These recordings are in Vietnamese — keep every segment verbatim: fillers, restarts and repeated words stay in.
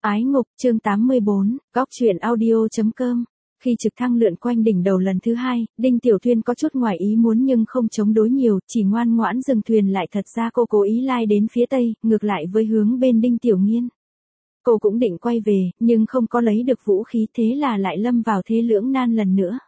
Ái ngục, chương tám mươi bốn, góc truyện audio.com. Khi trực thăng lượn quanh đỉnh đầu lần thứ hai, Đinh Tiểu Thuyên có chút ngoài ý muốn nhưng không chống đối nhiều, chỉ ngoan ngoãn dừng thuyền lại. Thật ra cô cố ý lai đến phía tây, ngược lại với hướng bên Đinh Tiểu Nghiên. Cô cũng định quay về, nhưng không có lấy được vũ khí, thế là lại lâm vào thế lưỡng nan lần nữa.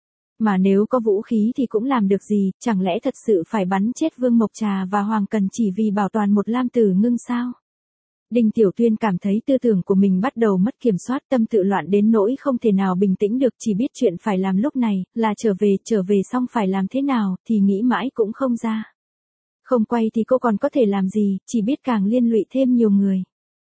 Mà nếu có vũ khí thì cũng làm được gì, chẳng lẽ thật sự phải bắn chết Vương Mộc Trà và Hoàng Cần chỉ vì bảo toàn một Lam Tử Ngưng sao? Đinh Tiểu Thuyên cảm thấy tư tưởng của mình bắt đầu mất kiểm soát, tâm tự loạn đến nỗi không thể nào bình tĩnh được, chỉ biết chuyện phải làm lúc này là trở về, trở về xong phải làm thế nào thì nghĩ mãi cũng không ra. Không quay thì cô còn có thể làm gì, chỉ biết càng liên lụy thêm nhiều người.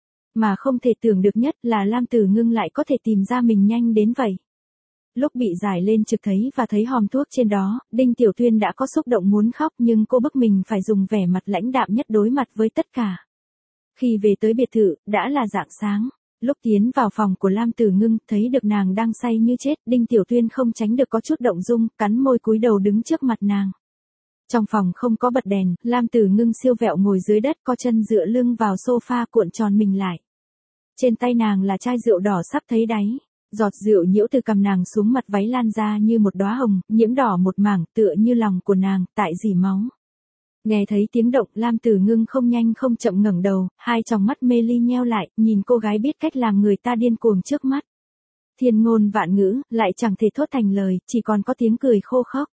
Mà không thể tưởng được nhất là Lam Tử Ngưng lại có thể tìm ra mình nhanh đến vậy. Lúc bị giải lên trực thấy và thấy hòm thuốc trên đó, Đinh Tiểu Thuyên đã có xúc động muốn khóc, nhưng cô bức mình phải dùng vẻ mặt lãnh đạm nhất đối mặt với tất cả. Khi về tới biệt thự, đã là rạng sáng. Lúc tiến vào phòng của Lam Tử Ngưng, thấy được nàng đang say như chết, Đinh Tiểu Thuyên không tránh được có chút động dung, cắn môi cúi đầu đứng trước mặt nàng. Trong phòng không có bật đèn, Lam Tử Ngưng siêu vẹo ngồi dưới đất, co chân dựa lưng vào sofa cuộn tròn mình lại. Trên tay nàng là chai rượu đỏ sắp thấy đáy. Giọt rượu nhiễu từ cằm nàng xuống mặt váy lan ra như một đóa hồng, nhiễm đỏ một mảng, tựa như lòng của nàng, tại dỉ máu. Nghe thấy tiếng động, Lam Tử Ngưng không nhanh không chậm ngẩng đầu, hai tròng mắt mê ly nheo lại, nhìn cô gái biết cách làm người ta điên cuồng trước mắt. Thiên ngôn vạn ngữ, lại chẳng thể thốt thành lời, chỉ còn có tiếng cười khô khốc.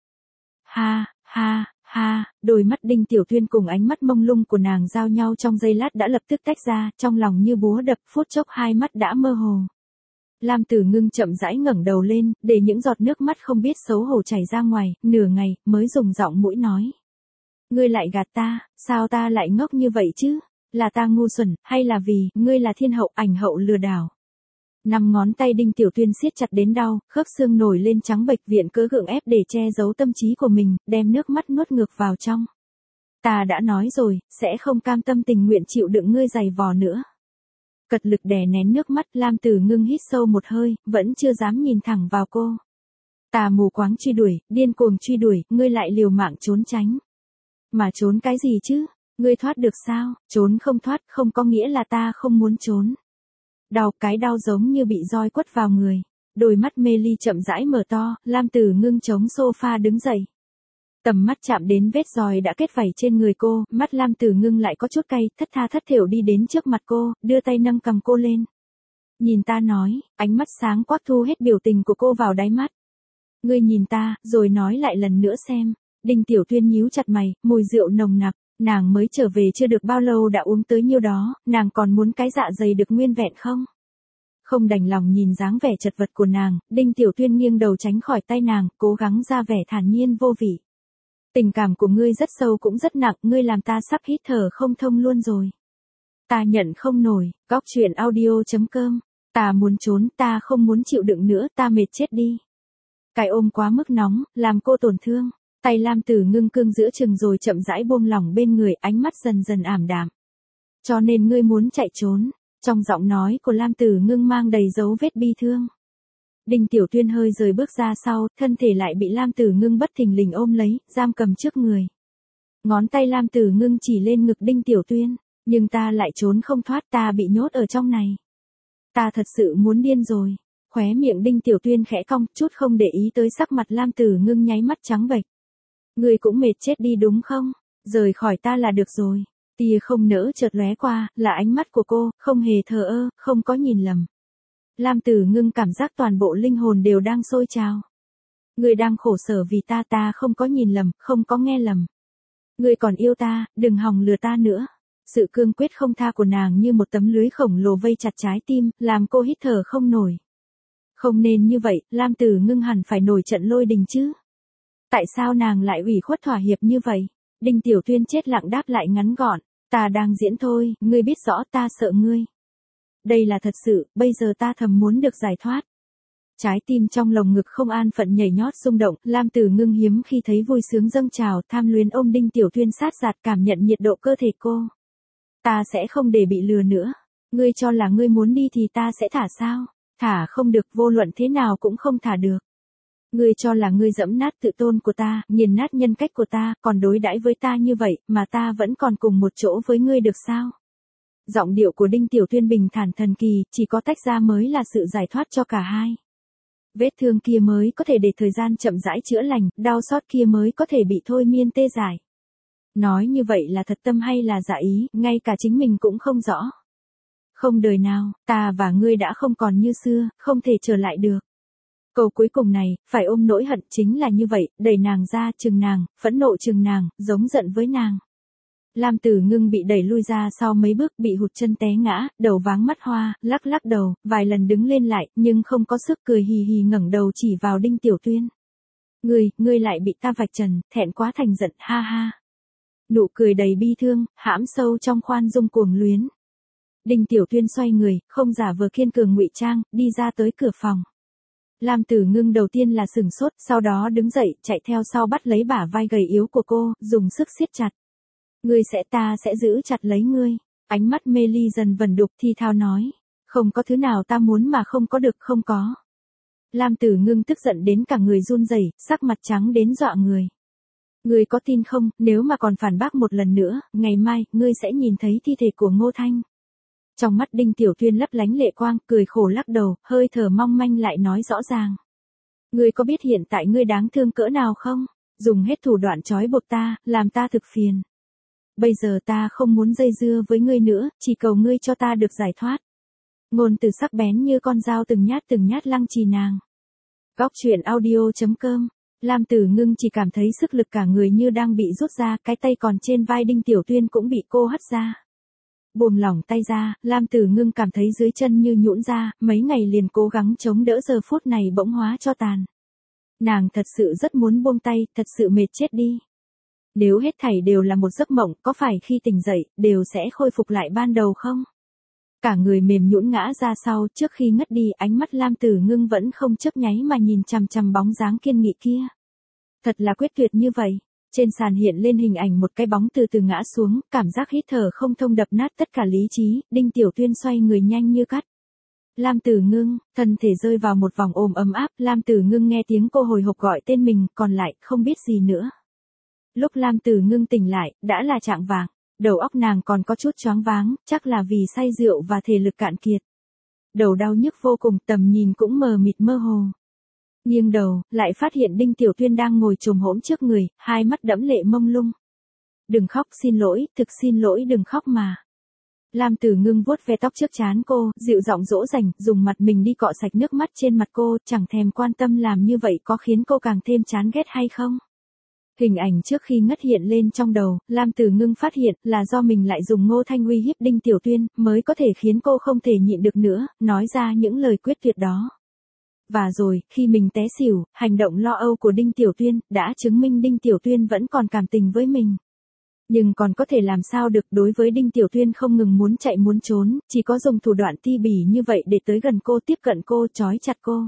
Ha, ha, ha, đôi mắt Đinh Tiểu Thuyên cùng ánh mắt mông lung của nàng giao nhau trong giây lát đã lập tức tách ra, trong lòng như búa đập, phút chốc hai mắt đã mơ hồ. Lam Tử Ngưng chậm rãi ngẩng đầu lên, để những giọt nước mắt không biết xấu hổ chảy ra ngoài, nửa ngày, mới dùng giọng mũi nói. Ngươi lại gạt ta, sao ta lại ngốc như vậy chứ? Là ta ngu xuẩn, hay là vì, ngươi là thiên hậu, ảnh hậu lừa đảo? Năm ngón tay Đinh Tiểu Thuyên siết chặt đến đau, khớp xương nổi lên trắng bệch, viện cớ gượng ép để che giấu tâm trí của mình, đem nước mắt nuốt ngược vào trong. Ta đã nói rồi, sẽ không cam tâm tình nguyện chịu đựng ngươi giày vò nữa. Cật lực đè nén nước mắt, Lam Tử Ngưng hít sâu một hơi, vẫn chưa dám nhìn thẳng vào cô. Ta mù quáng truy đuổi, điên cuồng truy đuổi, ngươi lại liều mạng trốn tránh. Mà trốn cái gì chứ? Ngươi thoát được sao? Trốn không thoát không có nghĩa là ta không muốn trốn. Đau, cái đau giống như bị roi quất vào người. Đôi mắt mê ly chậm rãi mở to, Lam Tử Ngưng chống sofa đứng dậy. Tầm mắt chạm đến vết roi đã kết vảy trên người cô, mắt Lam Tử Ngưng lại có chút cay, thất tha thất thểu đi đến trước mặt cô, đưa tay nâng cầm cô lên. Nhìn ta nói, ánh mắt sáng quắc thu hết biểu tình của cô vào đáy mắt. Ngươi nhìn ta, rồi nói lại lần nữa xem. Đinh Tiểu Thuyên nhíu chặt mày, mùi rượu nồng nặc, nàng mới trở về chưa được bao lâu đã uống tới nhiêu đó, nàng còn muốn cái dạ dày được nguyên vẹn không? Không đành lòng nhìn dáng vẻ chật vật của nàng, Đinh Tiểu Thuyên nghiêng đầu tránh khỏi tay nàng, cố gắng ra vẻ thản nhiên vô vị. Tình cảm của ngươi rất sâu cũng rất nặng, ngươi làm ta sắp hít thở không thông luôn rồi. Ta nhận không nổi, góc truyện audio.com. Ta muốn trốn, ta không muốn chịu đựng nữa, ta mệt chết đi. Cái ôm quá mức nóng, làm cô tổn thương. Tay Lam Tử Ngưng cương giữa chừng rồi chậm rãi buông lỏng bên người, ánh mắt dần dần ảm đạm. Cho nên ngươi muốn chạy trốn. Trong giọng nói của Lam Tử Ngưng mang đầy dấu vết bi thương. Đinh Tiểu Thuyên hơi rời bước ra sau, thân thể lại bị Lam Tử Ngưng bất thình lình ôm lấy, giam cầm trước người. Ngón tay Lam Tử Ngưng chỉ lên ngực Đinh Tiểu Thuyên, nhưng ta lại trốn không thoát, ta bị nhốt ở trong này. Ta thật sự muốn điên rồi. Khóe miệng Đinh Tiểu Thuyên khẽ cong, chút không để ý tới sắc mặt Lam Tử Ngưng nháy mắt trắng bệch. Ngươi cũng mệt chết đi đúng không? Rời khỏi ta là được rồi. Tia không nỡ chợt lóe qua, là ánh mắt của cô, không hề thờ ơ, không có nhìn lầm. Lam Tử Ngưng cảm giác toàn bộ linh hồn đều đang sôi trào. Ngươi đang khổ sở vì ta, ta không có nhìn lầm, không có nghe lầm. Ngươi còn yêu ta, đừng hòng lừa ta nữa. Sự cương quyết không tha của nàng như một tấm lưới khổng lồ vây chặt trái tim, làm cô hít thở không nổi. Không nên như vậy, Lam Tử Ngưng hẳn phải nổi trận lôi đình chứ. Tại sao nàng lại ủy khuất thỏa hiệp như vậy? Đinh Tiểu Thuyên chết lặng đáp lại ngắn gọn. Ta đang diễn thôi, ngươi biết rõ ta sợ ngươi. Đây là thật sự, bây giờ ta thầm muốn được giải thoát. Trái tim trong lồng ngực không an phận nhảy nhót rung động, Lam Tử Ngưng hiếm khi thấy vui sướng dâng trào, tham luyến ôm Đinh Tiểu Thuyên sát giạt, cảm nhận nhiệt độ cơ thể cô. Ta sẽ không để bị lừa nữa. Ngươi cho là ngươi muốn đi thì ta sẽ thả sao? Thả không được, vô luận thế nào cũng không thả được. Ngươi cho là ngươi dẫm nát tự tôn của ta, nghiền nát nhân cách của ta, còn đối đãi với ta như vậy, mà ta vẫn còn cùng một chỗ với ngươi được sao? Giọng điệu của Đinh Tiểu Tuyên bình thản thần kỳ, chỉ có tách ra mới là sự giải thoát cho cả hai. Vết thương kia mới có thể để thời gian chậm rãi chữa lành, đau xót kia mới có thể bị thôi miên tê giải. Nói như vậy là thật tâm hay là giả ý, ngay cả chính mình cũng không rõ. Không đời nào, ta và ngươi đã không còn như xưa, không thể trở lại được. Câu cuối cùng này, phải ôm nỗi hận chính là như vậy, đẩy nàng ra chừng nàng, phẫn nộ chừng nàng, giống giận với nàng. Lam Tử Ngưng bị đẩy lui ra sau mấy bước, bị hụt chân té ngã, đầu váng mắt hoa, lắc lắc đầu, vài lần đứng lên lại, nhưng không có sức, cười hì hì ngẩng đầu chỉ vào Đinh Tiểu Tuyên. Ngươi, ngươi lại bị ta vạch trần, thẹn quá thành giận, ha ha. Nụ cười đầy bi thương, hãm sâu trong khoan dung cuồng luyến. Đinh Tiểu Tuyên xoay người, không giả vờ kiên cường ngụy trang, đi ra tới cửa phòng. Lam Tử Ngưng đầu tiên là sừng sốt, sau đó đứng dậy, chạy theo sau bắt lấy bả vai gầy yếu của cô, dùng sức siết chặt. Ngươi sẽ ta sẽ giữ chặt lấy ngươi. Ánh mắt mê ly dần vẩn đục thi thao nói. Không có thứ nào ta muốn mà không có được, không có. Lam Tử Ngưng tức giận đến cả người run rẩy, sắc mặt trắng đến dọa người. Ngươi có tin không, nếu mà còn phản bác một lần nữa, ngày mai, ngươi sẽ nhìn thấy thi thể của Ngô Thanh. Trong mắt Đinh Tiểu Tuyên lấp lánh lệ quang, cười khổ lắc đầu, hơi thở mong manh lại nói rõ ràng. Ngươi có biết hiện tại ngươi đáng thương cỡ nào không? Dùng hết thủ đoạn trói buộc ta, làm ta thực phiền. Bây giờ ta không muốn dây dưa với ngươi nữa, chỉ cầu ngươi cho ta được giải thoát. Ngôn từ sắc bén như con dao từng nhát từng nhát lăng trì nàng. Góc truyện audio chấm com. Lam Tử Ngưng chỉ cảm thấy sức lực cả người như đang bị rút ra, cái tay còn trên vai Đinh Tiểu Tuyên cũng bị cô hất ra. Buông lỏng tay ra, Lam Tử Ngưng cảm thấy dưới chân như nhũn ra, mấy ngày liền cố gắng chống đỡ giờ phút này bỗng hóa cho tàn. Nàng thật sự rất muốn buông tay, thật sự mệt chết đi. Nếu hết thảy đều là một giấc mộng, có phải khi tỉnh dậy, đều sẽ khôi phục lại ban đầu không? Cả người mềm nhũn ngã ra sau, trước khi ngất đi, ánh mắt Lam Tử Ngưng vẫn không chớp nháy mà nhìn chằm chằm bóng dáng kiên nghị kia. Thật là quyết tuyệt như vậy. Trên sàn hiện lên hình ảnh một cái bóng từ từ ngã xuống, cảm giác hít thở không thông đập nát tất cả lý trí, Đinh Tiểu Tuyên xoay người nhanh như cắt. Lam Tử Ngưng, thân thể rơi vào một vòng ôm ấm áp, Lam Tử Ngưng nghe tiếng cô hồi hộp gọi tên mình, còn lại, không biết gì nữa. Lúc Lam Tử Ngưng tỉnh lại, đã là chạng vạng, đầu óc nàng còn có chút choáng váng, chắc là vì say rượu và thể lực cạn kiệt. Đầu đau nhức vô cùng, tầm nhìn cũng mờ mịt mơ hồ. Nghiêng đầu, lại phát hiện Đinh Tiểu Tuyên đang ngồi chồm hổm trước người, hai mắt đẫm lệ mông lung. Đừng khóc, xin lỗi, thực xin lỗi, đừng khóc mà. Lam Tử Ngưng vuốt ve tóc trước trán cô, dịu giọng dỗ dành, dùng mặt mình đi cọ sạch nước mắt trên mặt cô, chẳng thèm quan tâm làm như vậy có khiến cô càng thêm chán ghét hay không. Hình ảnh trước khi ngất hiện lên trong đầu, Lam Tử Ngưng phát hiện là do mình lại dùng Ngô Thanh uy hiếp Đinh Tiểu Tuyên, mới có thể khiến cô không thể nhịn được nữa, nói ra những lời quyết tuyệt đó. Và rồi, khi mình té xỉu, hành động lo âu của Đinh Tiểu Tuyên, đã chứng minh Đinh Tiểu Tuyên vẫn còn cảm tình với mình. Nhưng còn có thể làm sao được, đối với Đinh Tiểu Tuyên không ngừng muốn chạy muốn trốn, chỉ có dùng thủ đoạn ti bỉ như vậy để tới gần cô, tiếp cận cô, trói chặt cô.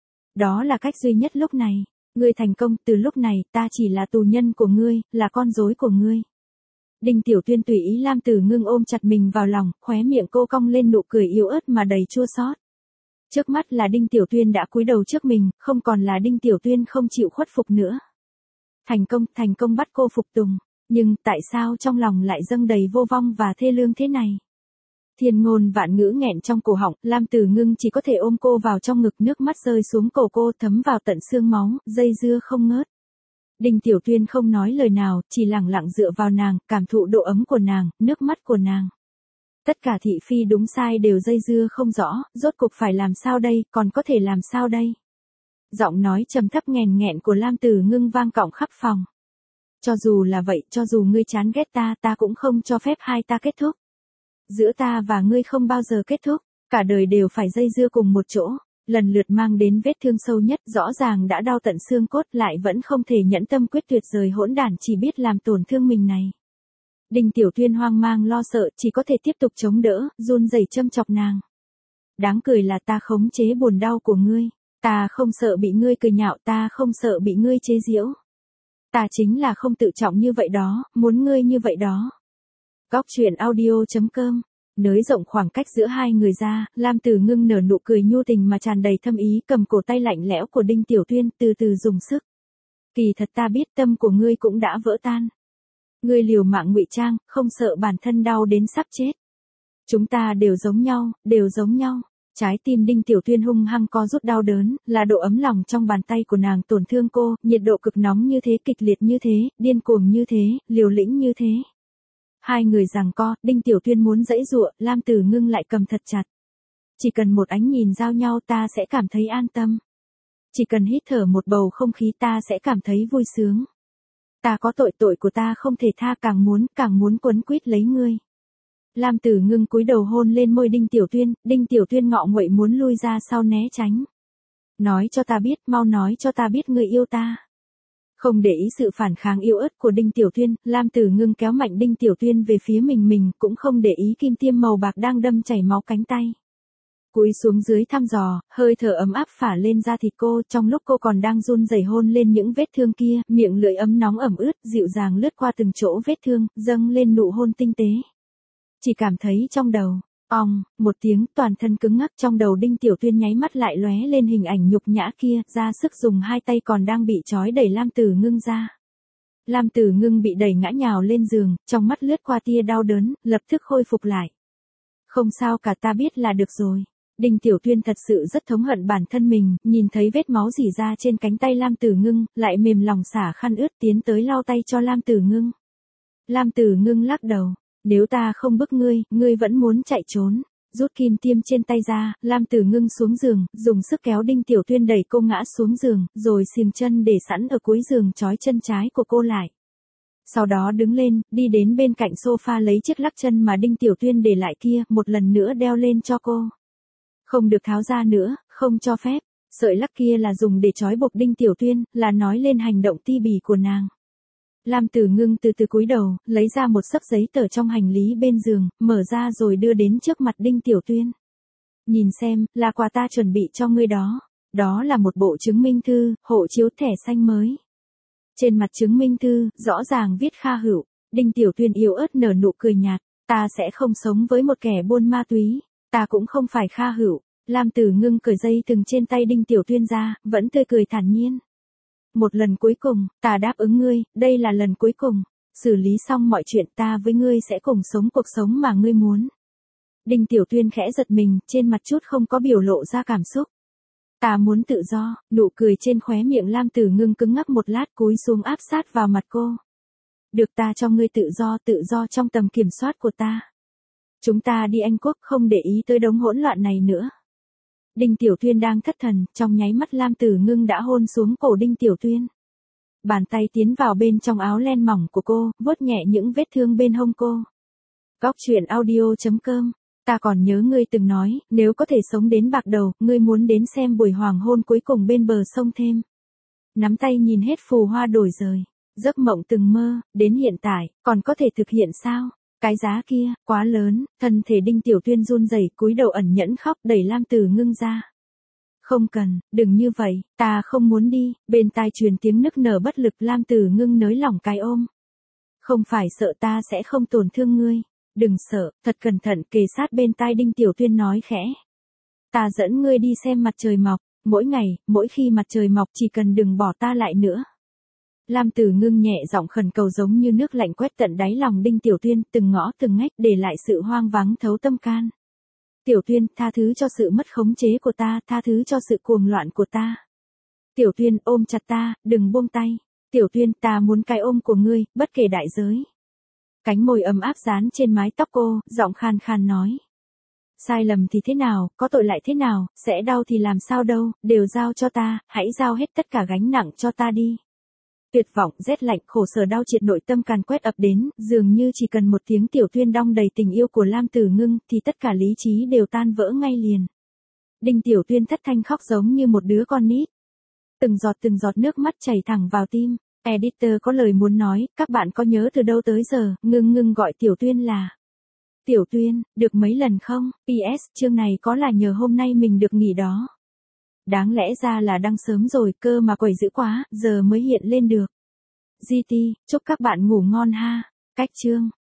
Đó là cách duy nhất lúc này. Ngươi thành công, từ lúc này, ta chỉ là tù nhân của ngươi, là con rối của ngươi. Đinh Tiểu Tuyên tùy ý Lam Tử Ngưng ôm chặt mình vào lòng, khóe miệng cô cong lên nụ cười yếu ớt mà đầy chua xót. Trước mắt là Đinh Tiểu Tuyên đã cúi đầu trước mình, không còn là Đinh Tiểu Tuyên không chịu khuất phục nữa. Thành công, thành công bắt cô phục tùng, nhưng tại sao trong lòng lại dâng đầy vô vong và thê lương thế này? Thiên ngôn vạn ngữ nghẹn trong cổ họng, Lam Tử Ngưng chỉ có thể ôm cô vào trong ngực, nước mắt rơi xuống cổ cô thấm vào tận xương máu, dây dưa không ngớt. Đinh Tiểu Tuyên không nói lời nào, chỉ lặng lặng dựa vào nàng, cảm thụ độ ấm của nàng, nước mắt của nàng. Tất cả thị phi đúng sai đều dây dưa không rõ, rốt cục phải làm sao đây, còn có thể làm sao đây? Giọng nói trầm thấp nghèn nghẹn của Lam Tử Ngưng vang vọng khắp phòng. Cho dù là vậy, cho dù ngươi chán ghét ta, ta cũng không cho phép hai ta kết thúc. Giữa ta và ngươi không bao giờ kết thúc, cả đời đều phải dây dưa cùng một chỗ, lần lượt mang đến vết thương sâu nhất, rõ ràng đã đau tận xương cốt lại vẫn không thể nhẫn tâm quyết tuyệt rời hỗn đản chỉ biết làm tổn thương mình này. Đinh Tiểu Tuyên hoang mang lo sợ, chỉ có thể tiếp tục chống đỡ, run rẩy châm chọc nàng. Đáng cười là ta khống chế buồn đau của ngươi, ta không sợ bị ngươi cười nhạo, ta không sợ bị ngươi chế giễu. Ta chính là không tự trọng như vậy đó, muốn ngươi như vậy đó. Góc truyện audio chấm com. Nới rộng khoảng cách giữa hai người ra, Lam Tử Ngưng nở nụ cười nhu tình mà tràn đầy thâm ý, cầm cổ tay lạnh lẽo của Đinh Tiểu Tuyên, từ từ dùng sức. Kỳ thật ta biết tâm của ngươi cũng đã vỡ tan. Ngươi liều mạng ngụy trang, không sợ bản thân đau đến sắp chết. Chúng ta đều giống nhau, đều giống nhau. Trái tim Đinh Tiểu Tuyên hung hăng co rút đau đớn, là độ ấm lòng trong bàn tay của nàng tổn thương cô, nhiệt độ cực nóng như thế, kịch liệt như thế, điên cuồng như thế, liều lĩnh như thế. Hai người giằng co, Đinh Tiểu Tuyên muốn giãy giụa, Lam Tử Ngưng lại cầm thật chặt. Chỉ cần một ánh nhìn giao nhau ta sẽ cảm thấy an tâm. Chỉ cần hít thở một bầu không khí ta sẽ cảm thấy vui sướng. Ta có tội, tội của ta không thể tha, càng muốn, càng muốn quấn quýt lấy ngươi. Lam Tử Ngưng cúi đầu hôn lên môi Đinh Tiểu Tuyên, Đinh Tiểu Tuyên ngọ nguậy muốn lui ra sau né tránh. Nói cho ta biết, mau nói cho ta biết ngươi yêu ta. Không để ý sự phản kháng yếu ớt của Đinh Tiểu Tuyên, Lam Tử Ngưng kéo mạnh Đinh Tiểu Tuyên về phía mình mình, cũng không để ý kim tiêm màu bạc đang đâm chảy máu cánh tay. Cúi xuống dưới thăm dò, hơi thở ấm áp phả lên da thịt cô, trong lúc cô còn đang run rẩy hôn lên những vết thương kia, miệng lưỡi ấm nóng ẩm ướt, dịu dàng lướt qua từng chỗ vết thương, dâng lên nụ hôn tinh tế. Chỉ cảm thấy trong đầu, ong, một tiếng, toàn thân cứng ngắc, trong đầu Đinh Tiểu Tuyên nháy mắt lại lóe lên hình ảnh nhục nhã kia, ra sức dùng hai tay còn đang bị trói đẩy Lam Tử Ngưng ra. Lam Tử Ngưng bị đẩy ngã nhào lên giường, trong mắt lướt qua tia đau đớn, lập tức khôi phục lại. Không sao cả, ta biết là được rồi. Đinh Tiểu Tuyên thật sự rất thống hận bản thân mình, nhìn thấy vết máu rỉ ra trên cánh tay Lam Tử Ngưng, lại mềm lòng xả khăn ướt tiến tới lau tay cho Lam Tử Ngưng. Lam Tử Ngưng lắc đầu, nếu ta không bức ngươi, ngươi vẫn muốn chạy trốn. Rút kim tiêm trên tay ra, Lam Tử Ngưng xuống giường, dùng sức kéo Đinh Tiểu Tuyên đẩy cô ngã xuống giường, rồi xiềng chân để sẵn ở cuối giường trói chân trái của cô lại. Sau đó đứng lên, đi đến bên cạnh sofa lấy chiếc lắc chân mà Đinh Tiểu Tuyên để lại kia, một lần nữa đeo lên cho cô. Không được tháo ra nữa, không cho phép. Sợi lắc kia là dùng để trói buộc Đinh Tiểu Tuyên, là nói lên hành động ti bỉ của nàng. Lam Tử Ngưng từ từ cúi đầu, lấy ra một xấp giấy tờ trong hành lý bên giường, mở ra rồi đưa đến trước mặt Đinh Tiểu Tuyên. Nhìn xem, là quà ta chuẩn bị cho ngươi đó. Đó là một bộ chứng minh thư, hộ chiếu thẻ xanh mới. Trên mặt chứng minh thư, rõ ràng viết Kha Hữu. Đinh Tiểu Tuyên yếu ớt nở nụ cười nhạt, ta sẽ không sống với một kẻ buôn ma túy. Ta cũng không phải Kha Hữu. Lam Tử Ngưng cởi dây thừng trên tay Đinh Tiểu Tuyên ra, vẫn tươi cười thản nhiên. Một lần cuối cùng, ta đáp ứng ngươi, đây là lần cuối cùng. Xử lý xong mọi chuyện, ta với ngươi sẽ cùng sống cuộc sống mà ngươi muốn. Đinh Tiểu Tuyên khẽ giật mình, trên mặt chút không có biểu lộ ra cảm xúc. Ta muốn tự do, nụ cười trên khóe miệng Lam Tử Ngưng cứng ngắc một lát, cúi xuống áp sát vào mặt cô. Được, ta cho ngươi tự do, tự do trong tầm kiểm soát của ta. Chúng ta đi Anh Quốc, không để ý tới đống hỗn loạn này nữa. Đinh Tiểu Tuyên đang thất thần, trong nháy mắt Lam Tử Ngưng đã hôn xuống cổ Đinh Tiểu Tuyên. Bàn tay tiến vào bên trong áo len mỏng của cô, vuốt nhẹ những vết thương bên hông cô. Góc truyện audio chấm com. Ta còn nhớ ngươi từng nói, nếu có thể sống đến bạc đầu, ngươi muốn đến xem buổi hoàng hôn cuối cùng bên bờ sông thêm. Nắm tay nhìn hết phù hoa đổi rời. Giấc mộng từng mơ, đến hiện tại, còn có thể thực hiện sao? Cái giá kia, quá lớn, thân thể Đinh Tiểu Tuyên run rẩy, cúi đầu ẩn nhẫn khóc, đẩy Lam Tử Ngưng ra. Không cần, đừng như vậy, ta không muốn đi. Bên tai truyền tiếng nức nở bất lực, Lam Tử Ngưng nới lỏng cái ôm. Không phải sợ ta sẽ không tổn thương ngươi. Đừng sợ, thật cẩn thận, kề sát bên tai Đinh Tiểu Tuyên nói khẽ. Ta dẫn ngươi đi xem mặt trời mọc, mỗi ngày, mỗi khi mặt trời mọc chỉ cần đừng bỏ ta lại nữa. Lam Tử Ngưng nhẹ giọng khẩn cầu giống như nước lạnh quét tận đáy lòng Đinh Tiểu Tuyên, từng ngõ từng ngách để lại sự hoang vắng thấu tâm can. Tiểu Tuyên, tha thứ cho sự mất khống chế của ta, tha thứ cho sự cuồng loạn của ta. Tiểu Tuyên, ôm chặt ta, đừng buông tay. Tiểu Tuyên, ta muốn cái ôm của ngươi, bất kể đại giới. Cánh môi ấm áp dán trên mái tóc cô, giọng khan khan nói. Sai lầm thì thế nào, có tội lại thế nào, sẽ đau thì làm sao đâu, đều giao cho ta, hãy giao hết tất cả gánh nặng cho ta đi. Tuyệt vọng, rét lạnh, khổ sở đau triệt nội tâm càn quét ập đến, dường như chỉ cần một tiếng Tiểu Tuyên đong đầy tình yêu của Lam Tử Ngưng, thì tất cả lý trí đều tan vỡ ngay liền. Đinh Tiểu Tuyên thất thanh khóc giống như một đứa con nít. Từng giọt từng giọt nước mắt chảy thẳng vào tim. Editor có lời muốn nói, các bạn có nhớ từ đâu tới giờ, Ngưng Ngưng gọi Tiểu Tuyên là Tiểu Tuyên, được mấy lần không? pê ét, chương này có là nhờ hôm nay mình được nghỉ đó. Đáng lẽ ra là đăng sớm rồi, cơ mà quẩy dữ quá, giờ mới hiện lên được. giê tê, chúc các bạn ngủ ngon ha. Cách chương.